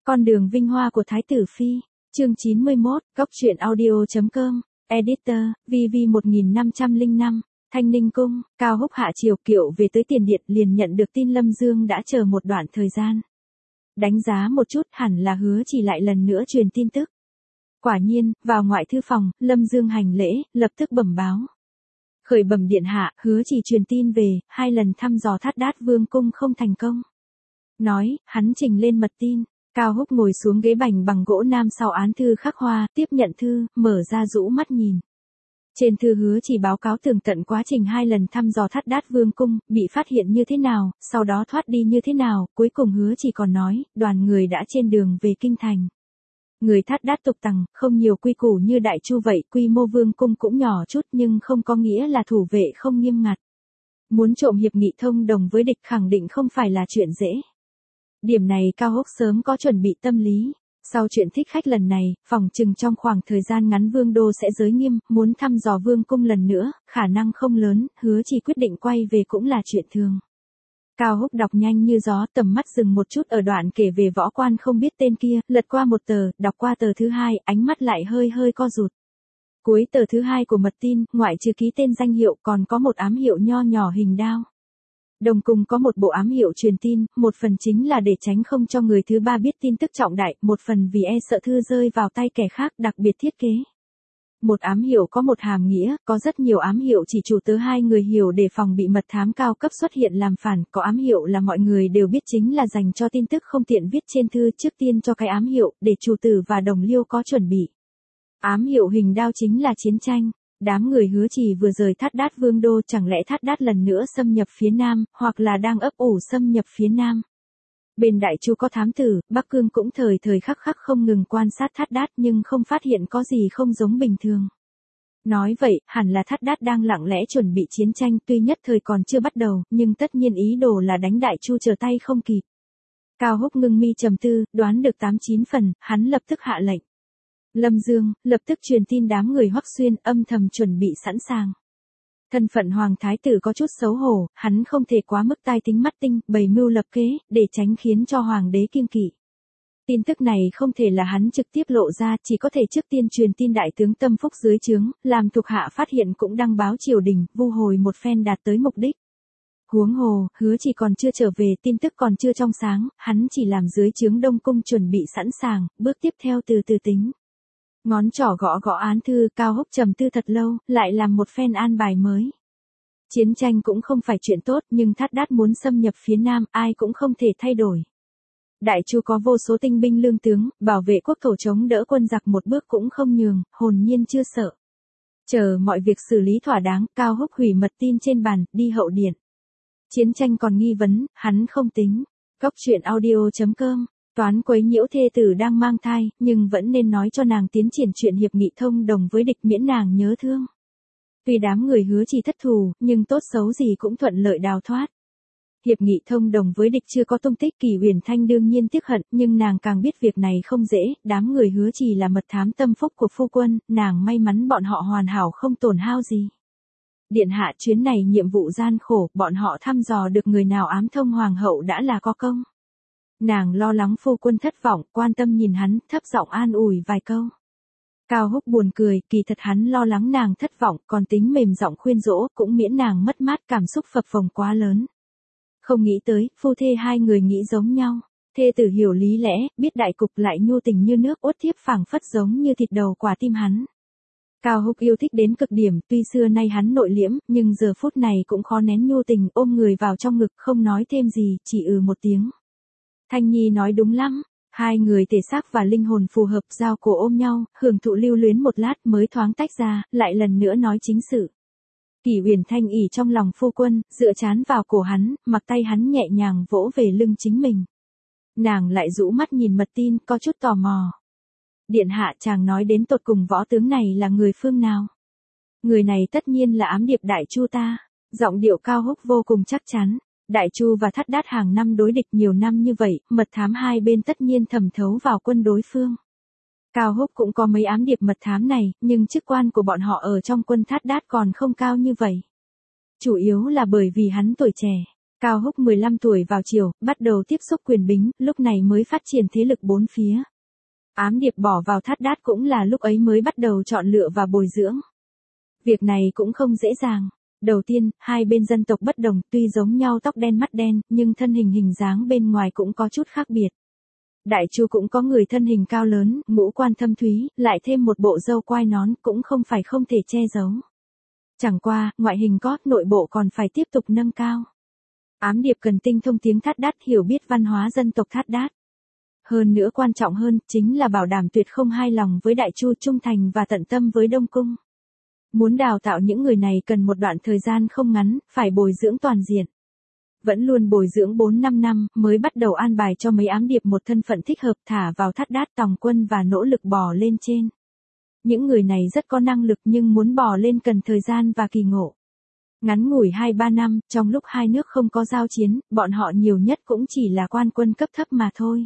Con đường vinh hoa của Thái tử Phi, chương 91, góc truyện audio.com, editor, VV1505, Thanh Ninh Cung, Cao Húc hạ triều kiệu về tới tiền điện liền nhận được tin Lâm Dương đã chờ một đoạn thời gian. Đánh giá một chút hẳn là Hứa Chỉ lại lần nữa truyền tin tức. Quả nhiên, vào ngoại thư phòng, Lâm Dương hành lễ, lập tức bẩm báo. Khởi bẩm điện hạ, Hứa Chỉ truyền tin về, 2 lần thăm dò Thát Đát Vương cung không thành công. Nói, hắn trình lên mật tin. Cao Húc ngồi xuống ghế bành bằng gỗ nam sau án thư khắc hoa, tiếp nhận thư, mở ra rũ mắt nhìn. Trên thư Hứa Chỉ báo cáo tường tận quá trình 2 lần thăm dò Thát Đát Vương cung, bị phát hiện như thế nào, sau đó thoát đi như thế nào, cuối cùng Hứa Chỉ còn nói, đoàn người đã trên đường về kinh thành. Người Thát Đát tục tằng, không nhiều quy củ như Đại Chu vậy, quy mô vương cung cũng nhỏ chút nhưng không có nghĩa là thủ vệ không nghiêm ngặt. Muốn trộm hiệp nghị thông đồng với địch khẳng định không phải là chuyện dễ. Điểm này Cao Húc sớm có chuẩn bị tâm lý. Sau chuyện thích khách lần này, phòng chừng trong khoảng thời gian ngắn vương đô sẽ giới nghiêm, muốn thăm dò vương cung lần nữa, khả năng không lớn, Hứa Chỉ quyết định quay về cũng là chuyện thường. Cao Húc đọc nhanh như gió, tầm mắt dừng một chút ở đoạn kể về võ quan không biết tên kia, lật qua một tờ, đọc qua tờ thứ 2, ánh mắt lại hơi co rụt. Cuối tờ thứ 2 của mật tin, ngoại trừ ký tên danh hiệu còn có một ám hiệu nho nhỏ hình đao. Đồng cùng có một bộ ám hiệu truyền tin, một phần chính là để tránh không cho người thứ ba biết tin tức trọng đại, một phần vì sợ thư rơi vào tay kẻ khác đặc biệt thiết kế. Một ám hiệu có một hàm nghĩa, có rất nhiều ám hiệu chỉ chủ tớ 2 người hiểu để phòng bị mật thám cao cấp xuất hiện làm phản, có ám hiệu là mọi người đều biết chính là dành cho tin tức không tiện viết trên thư trước tiên cho cái ám hiệu, để chủ tử và đồng liêu có chuẩn bị. Ám hiệu hình đao chính là chiến tranh. Đám người Hứa Chỉ vừa rời Thát Đát Vương đô, chẳng lẽ Thát Đát lần nữa xâm nhập phía Nam, hoặc là đang ấp ủ xâm nhập phía Nam. Bên Đại Chu có thám tử, Bắc Cương cũng thời khắc không ngừng quan sát Thát Đát nhưng không phát hiện có gì không giống bình thường. Nói vậy, hẳn là Thát Đát đang lặng lẽ chuẩn bị chiến tranh, tuy nhất thời còn chưa bắt đầu, nhưng tất nhiên ý đồ là đánh Đại Chu trở tay không kịp. Cao Húc ngưng mi trầm tư, đoán được 8-9 phần, hắn lập tức hạ lệnh. Lâm Dương, lập tức truyền tin đám người Hoắc Xuyên, âm thầm chuẩn bị sẵn sàng. Thân phận Hoàng Thái tử có chút xấu hổ, hắn không thể quá mức tai tính mắt tinh, bày mưu lập kế, để tránh khiến cho Hoàng đế kiêng kỵ. Tin tức này không thể là hắn trực tiếp lộ ra, chỉ có thể trước tiên truyền tin đại tướng Tâm Phúc dưới trướng, làm thuộc hạ phát hiện cũng đăng báo triều đình, vu hồi một phen đạt tới mục đích. Huống hồ, Hứa Chỉ còn chưa trở về, tin tức còn chưa trong sáng, hắn chỉ làm dưới trướng Đông Cung chuẩn bị sẵn sàng, bước tiếp theo từ từ tính. Ngón trỏ gõ án thư, Cao Húc trầm tư thật lâu, lại làm một phen an bài mới. Chiến tranh cũng không phải chuyện tốt, nhưng Thát Đát muốn xâm nhập phía Nam, ai cũng không thể thay đổi. Đại Chu có vô số tinh binh lương tướng, bảo vệ quốc thổ chống đỡ quân giặc một bước cũng không nhường, hồn nhiên chưa sợ. Chờ mọi việc xử lý thỏa đáng, Cao Húc hủy mật tin trên bàn, đi hậu điện. Chiến tranh còn nghi vấn, hắn không tính. Góc truyện audio.com. Toán quấy nhiễu thê tử đang mang thai, nhưng vẫn nên nói cho nàng tiến triển chuyện hiệp nghị thông đồng với địch miễn nàng nhớ thương. Tuy đám người Hứa Chỉ thất thù, nhưng tốt xấu gì cũng thuận lợi đào thoát. Hiệp nghị thông đồng với địch chưa có tung tích, Kỳ Huyền Thanh đương nhiên tiếc hận, nhưng nàng càng biết việc này không dễ, đám người Hứa Chỉ là mật thám tâm phúc của phu quân, nàng may mắn bọn họ hoàn hảo không tổn hao gì. Điện hạ, chuyến này nhiệm vụ gian khổ, bọn họ thăm dò được người nào ám thông hoàng hậu đã là có công. Nàng lo lắng phu quân thất vọng, quan tâm nhìn hắn, thấp giọng an ủi vài câu. Cao Húc buồn cười, kỳ thật hắn lo lắng nàng thất vọng, còn tính mềm giọng khuyên dỗ, cũng miễn nàng mất mát, cảm xúc phập phồng quá lớn. Không nghĩ tới, phu thê 2 người nghĩ giống nhau. Thê tử hiểu lý lẽ, biết đại cục lại nhu tình như nước, uất thiếp phảng phất giống như thịt đầu quả tim hắn. Cao Húc yêu thích đến cực điểm, tuy xưa nay hắn nội liễm, nhưng giờ phút này cũng khó nén nhu tình, ôm người vào trong ngực, không nói thêm gì, chỉ một tiếng. Thanh Nhi nói đúng lắm, 2 người thể xác và linh hồn phù hợp, giao cổ ôm nhau, hưởng thụ lưu luyến một lát mới thoáng tách ra, lại lần nữa nói chính sự. Kỳ Huyền Thanh ỉ trong lòng phu quân, dựa trán vào cổ hắn, mặc tay hắn nhẹ nhàng vỗ về lưng chính mình. Nàng lại rũ mắt nhìn mật tin, có chút tò mò. Điện hạ, chàng nói đến tột cùng võ tướng này là người phương nào? Người này tất nhiên là ám điệp Đại Chu ta. Giọng điệu Cao Húc vô cùng chắc chắn. Đại Chu và Thát Đát hàng năm đối địch nhiều năm như vậy, mật thám 2 bên tất nhiên thẩm thấu vào quân đối phương. Cao Húc cũng có mấy ám điệp mật thám này, nhưng chức quan của bọn họ ở trong quân Thát Đát còn không cao như vậy. Chủ yếu là bởi vì hắn tuổi trẻ. Cao Húc 15 tuổi vào chiều, bắt đầu tiếp xúc quyền bính, lúc này mới phát triển thế lực bốn phía. Ám điệp bỏ vào Thát Đát cũng là lúc ấy mới bắt đầu chọn lựa và bồi dưỡng. Việc này cũng không dễ dàng. Đầu tiên, hai bên dân tộc bất đồng, tuy giống nhau tóc đen mắt đen, nhưng thân hình dáng bên ngoài cũng có chút khác biệt. Đại Chu cũng có người thân hình cao lớn, ngũ quan thâm thúy, lại thêm một bộ râu quai nón cũng không phải không thể che giấu. Chẳng qua, ngoại hình có, nội bộ còn phải tiếp tục nâng cao. Ám điệp cần tinh thông tiếng Thát Đát, hiểu biết văn hóa dân tộc Thát Đát. Hơn nữa quan trọng hơn, chính là bảo đảm tuyệt không hai lòng với Đại Chu, trung thành và tận tâm với Đông Cung. Muốn đào tạo những người này cần một đoạn thời gian không ngắn, phải bồi dưỡng toàn diện. Vẫn luôn bồi dưỡng 4-5 năm, mới bắt đầu an bài cho mấy ám điệp một thân phận thích hợp thả vào Thát Đát tòng quân và nỗ lực bò lên trên. Những người này rất có năng lực nhưng muốn bò lên cần thời gian và kỳ ngộ. Ngắn ngủi 2-3 năm, trong lúc hai nước không có giao chiến, bọn họ nhiều nhất cũng chỉ là quan quân cấp thấp mà thôi.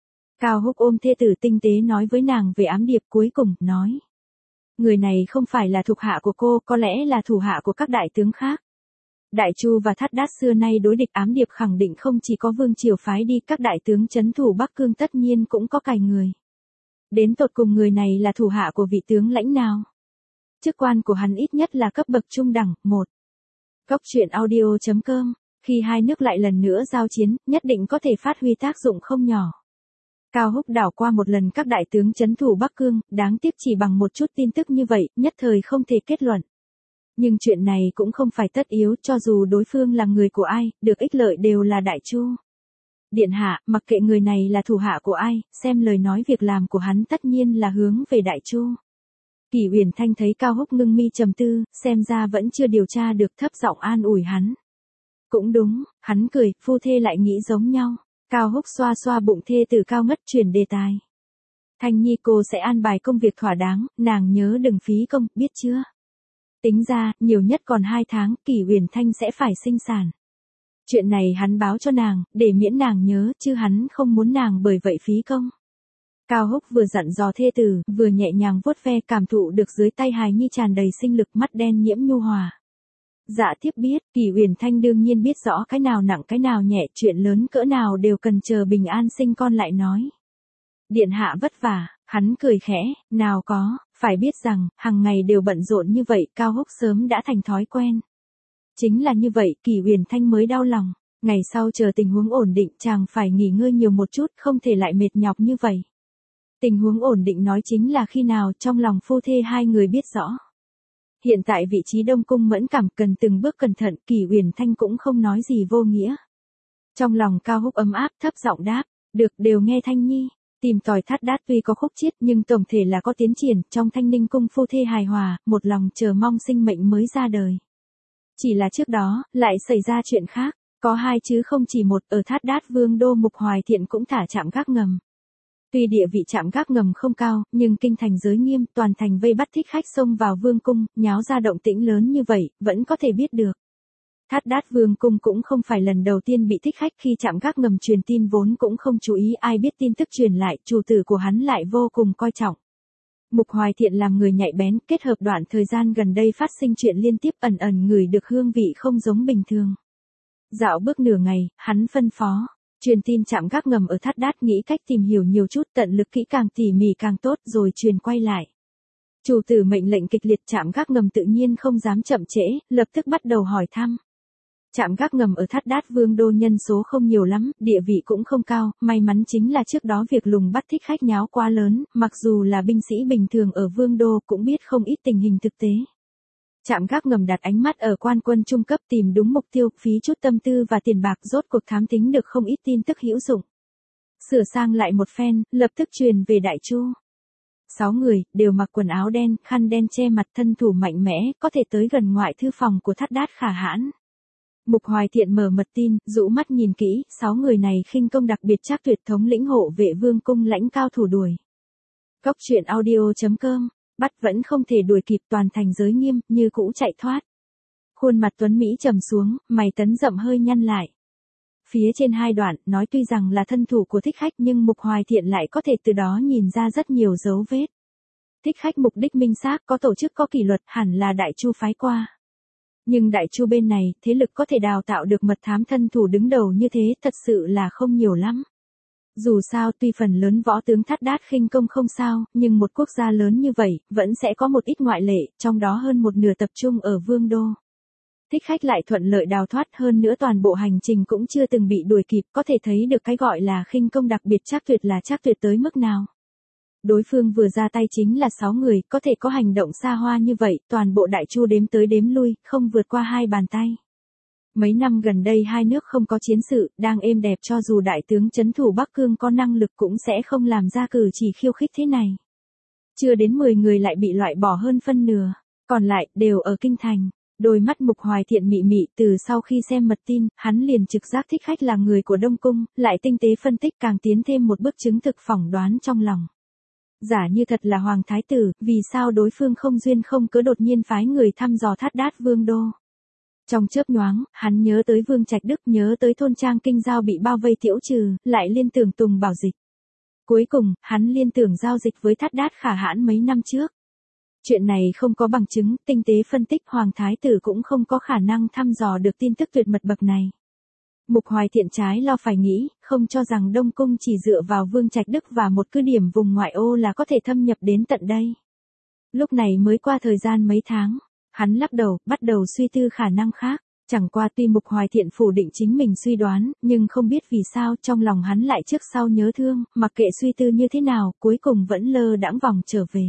Cao Húc ôm thê tử tinh tế nói với nàng về ám điệp, cuối cùng, nói. Người này không phải là thuộc hạ của cô, có lẽ là thủ hạ của các đại tướng khác. Đại Chu và Thát Đát xưa nay đối địch, ám điệp khẳng định không chỉ có vương triều phái đi, các đại tướng trấn thủ Bắc Cương tất nhiên cũng có cài người. Đến tột cùng người này là thủ hạ của vị tướng lãnh nào? Chức quan của hắn ít nhất là cấp bậc trung đẳng, 1. Cốc truyện audio.com, khi hai nước lại lần nữa giao chiến, nhất định có thể phát huy tác dụng không nhỏ. Cao Húc đảo qua một lần các đại tướng trấn thủ Bắc Cương, đáng tiếc chỉ bằng một chút tin tức như vậy, nhất thời không thể kết luận. Nhưng chuyện này cũng không phải tất yếu, cho dù đối phương là người của ai, được ích lợi đều là Đại Chu. Điện hạ, mặc kệ người này là thủ hạ của ai, xem lời nói việc làm của hắn tất nhiên là hướng về Đại Chu. Kỷ Uyển Thanh thấy Cao Húc ngưng mi trầm tư, xem ra vẫn chưa điều tra được, thấp giọng an ủi hắn. Cũng đúng, hắn cười, phu thê lại nghĩ giống nhau. Cao Húc xoa xoa bụng thê tử cao ngất, chuyển đề tài. Thanh Nhi, cô sẽ an bài công việc thỏa đáng, nàng nhớ đừng phí công, biết chưa? Tính ra, nhiều nhất còn 2 tháng, Kỷ Uyển Thanh sẽ phải sinh sản. Chuyện này hắn báo cho nàng, để miễn nàng nhớ, chứ hắn không muốn nàng bởi vậy phí công. Cao Húc vừa dặn dò thê tử, vừa nhẹ nhàng vuốt ve, cảm thụ được dưới tay hài nhi tràn đầy sinh lực, mắt đen nhiễm nhu hòa. Dạ thiếp biết, Kỷ Uyển Thanh đương nhiên biết rõ cái nào nặng cái nào nhẹ, chuyện lớn cỡ nào đều cần chờ bình an sinh con lại nói. Điện hạ vất vả, hắn cười khẽ, nào có, phải biết rằng, hàng ngày đều bận rộn như vậy, Cao Húc sớm đã thành thói quen. Chính là như vậy, Kỷ Uyển Thanh mới đau lòng, ngày sau chờ tình huống ổn định chàng phải nghỉ ngơi nhiều một chút, không thể lại mệt nhọc như vậy. Tình huống ổn định nói chính là khi nào, trong lòng phu thê hai người biết rõ. Hiện tại vị trí Đông Cung mẫn cảm, cần từng bước cẩn thận, Kỷ Uyển Thanh cũng không nói gì vô nghĩa. Trong lòng Cao Húc ấm áp, thấp giọng đáp, được, đều nghe Thanh Nhi. Tìm tòi Thát Đát tuy có khúc chiết nhưng tổng thể là có tiến triển, trong Thanh Ninh cung phu thê hài hòa, một lòng chờ mong sinh mệnh mới ra đời. Chỉ là trước đó, lại xảy ra chuyện khác, có hai chứ không chỉ một, ở Thát Đát vương đô Mục Hoài Thiện cũng thả trạm gác ngầm. Tuy địa vị trạm gác ngầm không cao, nhưng kinh thành giới nghiêm, toàn thành vây bắt thích khách xông vào vương cung, nháo ra động tĩnh lớn như vậy, vẫn có thể biết được. Thát Đát vương cung cũng không phải lần đầu tiên bị thích khách, khi trạm gác ngầm truyền tin vốn cũng không chú ý, ai biết tin tức truyền lại, chủ tử của hắn lại vô cùng coi trọng. Mục Hoài Thiện làm người nhạy bén, kết hợp đoạn thời gian gần đây phát sinh chuyện liên tiếp, ẩn ẩn ngửi được hương vị không giống bình thường. Dạo bước nửa ngày, hắn phân phó. Truyền tin trạm gác ngầm ở Thát Đát, nghĩ cách tìm hiểu nhiều chút, tận lực kỹ càng tỉ mỉ càng tốt, rồi truyền quay lại. Chủ tử mệnh lệnh kịch liệt, trạm gác ngầm tự nhiên không dám chậm trễ, lập tức bắt đầu hỏi thăm. Trạm gác ngầm ở Thát Đát vương đô nhân số không nhiều lắm, địa vị cũng không cao, may mắn chính là trước đó việc lùng bắt thích khách nháo quá lớn, mặc dù là binh sĩ bình thường ở vương đô cũng biết không ít tình hình thực tế. Trạm gác ngầm đặt ánh mắt ở quan quân trung cấp, tìm đúng mục tiêu, phí chút tâm tư và tiền bạc, rốt cuộc thám tính được không ít tin tức hữu dụng. Sửa sang lại một phen, lập tức truyền về Đại Chu. 6 người, đều mặc quần áo đen, khăn đen che mặt, thân thủ mạnh mẽ, có thể tới gần ngoại thư phòng của Thát Đát khả hãn. Mục Hoài Thiện mở mật tin, rũ mắt nhìn kỹ, 6 người này khinh công đặc biệt, chắc tuyệt, thống lĩnh hộ vệ vương cung lãnh cao thủ đuổi. Cốc truyện audio.com, bắt vẫn không thể đuổi kịp, toàn thành giới nghiêm, như cũ chạy thoát. Khuôn mặt Tuấn Mỹ trầm xuống, mày Tấn Dậm hơi nhăn lại. Phía trên hai đoạn, nói tuy rằng là thân thủ của thích khách nhưng Mục Hoài Thiện lại có thể từ đó nhìn ra rất nhiều dấu vết. Thích khách mục đích minh xác, có tổ chức có kỷ luật, hẳn là Đại Chu phái qua. Nhưng Đại Chu bên này, thế lực có thể đào tạo được mật thám thân thủ đứng đầu như thế thật sự là không nhiều lắm. Dù sao tuy phần lớn võ tướng thắt đát khinh công không sao, nhưng một quốc gia lớn như vậy, vẫn sẽ có một ít ngoại lệ, trong đó hơn một nửa tập trung ở Vương Đô. Thích Khách lại thuận lợi đào thoát, hơn nữa toàn bộ hành trình cũng chưa từng bị đuổi kịp, có thể thấy được cái gọi là khinh công đặc biệt Trác Tuyệt là Trác Tuyệt tới mức nào. Đối phương vừa ra tay chính là 6 người, có thể có hành động xa hoa như vậy, toàn bộ Đại Chu đếm tới đếm lui, không vượt qua 2 bàn tay. Mấy năm gần đây hai nước không có chiến sự, đang êm đẹp, cho dù đại tướng trấn thủ Bắc Cương có năng lực cũng sẽ không làm ra cử chỉ khiêu khích thế này. Chưa đến 10 người lại bị loại bỏ hơn phân nửa, còn lại đều ở kinh thành. Đôi mắt Mục Hoài Thiện mị mị, từ sau khi xem mật tin, hắn liền trực giác Thích Khách là người của Đông Cung, lại tinh tế phân tích càng tiến thêm một bước chứng thực phỏng đoán trong lòng. Giả như thật là Hoàng Thái Tử, vì sao đối phương không duyên không cớ đột nhiên phái người thăm dò thát đát Vương Đô. Trong chớp nhoáng, hắn nhớ tới Vương Trạch Đức, nhớ tới thôn trang Kinh Giao bị bao vây tiễu trừ, lại liên tưởng Tùng Bảo Dịch. Cuối cùng, hắn liên tưởng giao dịch với thát đát Khả Hãn mấy năm trước. Chuyện này không có bằng chứng, tinh tế phân tích, Hoàng Thái Tử cũng không có khả năng thăm dò được tin tức tuyệt mật bậc này. Mục Hoài Thiện trái lo phải nghĩ, không cho rằng Đông Cung chỉ dựa vào Vương Trạch Đức và một cứ điểm vùng ngoại ô là có thể thâm nhập đến tận đây. Lúc này mới qua thời gian mấy tháng, hắn lắc đầu, bắt đầu suy tư khả năng khác. Chẳng qua tuy Mục Hoài Thiện phủ định chính mình suy đoán, nhưng không biết vì sao trong lòng hắn lại trước sau nhớ thương, mặc kệ suy tư như thế nào, cuối cùng vẫn lơ đãng vòng trở về.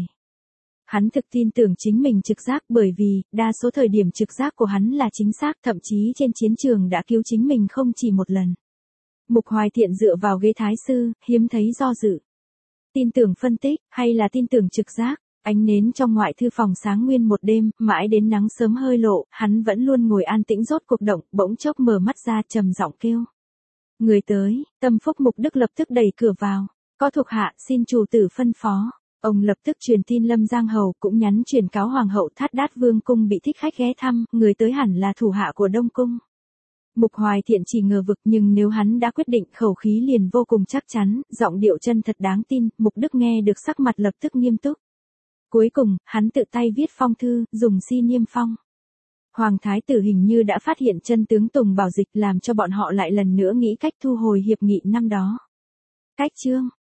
Hắn thực tin tưởng chính mình trực giác, bởi vì, đa số thời điểm trực giác của hắn là chính xác, thậm chí trên chiến trường đã cứu chính mình không chỉ một lần. Mục Hoài Thiện dựa vào ghế thái sư, hiếm thấy do dự. Tin tưởng phân tích, hay là tin tưởng trực giác? Ánh nến trong ngoại thư phòng sáng nguyên một đêm, mãi đến nắng sớm hơi lộ, hắn vẫn luôn ngồi an tĩnh, rốt cuộc động, bỗng chốc mở mắt ra, trầm giọng kêu. Người tới, Tâm Phúc Mục Đức lập tức đẩy cửa vào. Có thuộc hạ, xin chủ tử phân phó. Ông lập tức truyền tin Lâm Giang Hầu, cũng nhắn truyền cáo Hoàng hậu thát đát Vương cung bị Thích Khách ghé thăm, người tới hẳn là thủ hạ của Đông Cung. Mục Hoài Thiện chỉ ngờ vực, nhưng nếu hắn đã quyết định, khẩu khí liền vô cùng chắc chắn, giọng điệu chân thật đáng tin. Mục Đức nghe được sắc mặt lập tức nghiêm túc. Cuối cùng, hắn tự tay viết phong thư, dùng si niêm phong. Hoàng Thái Tử hình như đã phát hiện chân tướng Tùng Bảo Dịch, làm cho bọn họ lại lần nữa nghĩ cách thu hồi hiệp nghị năm đó. Cách chương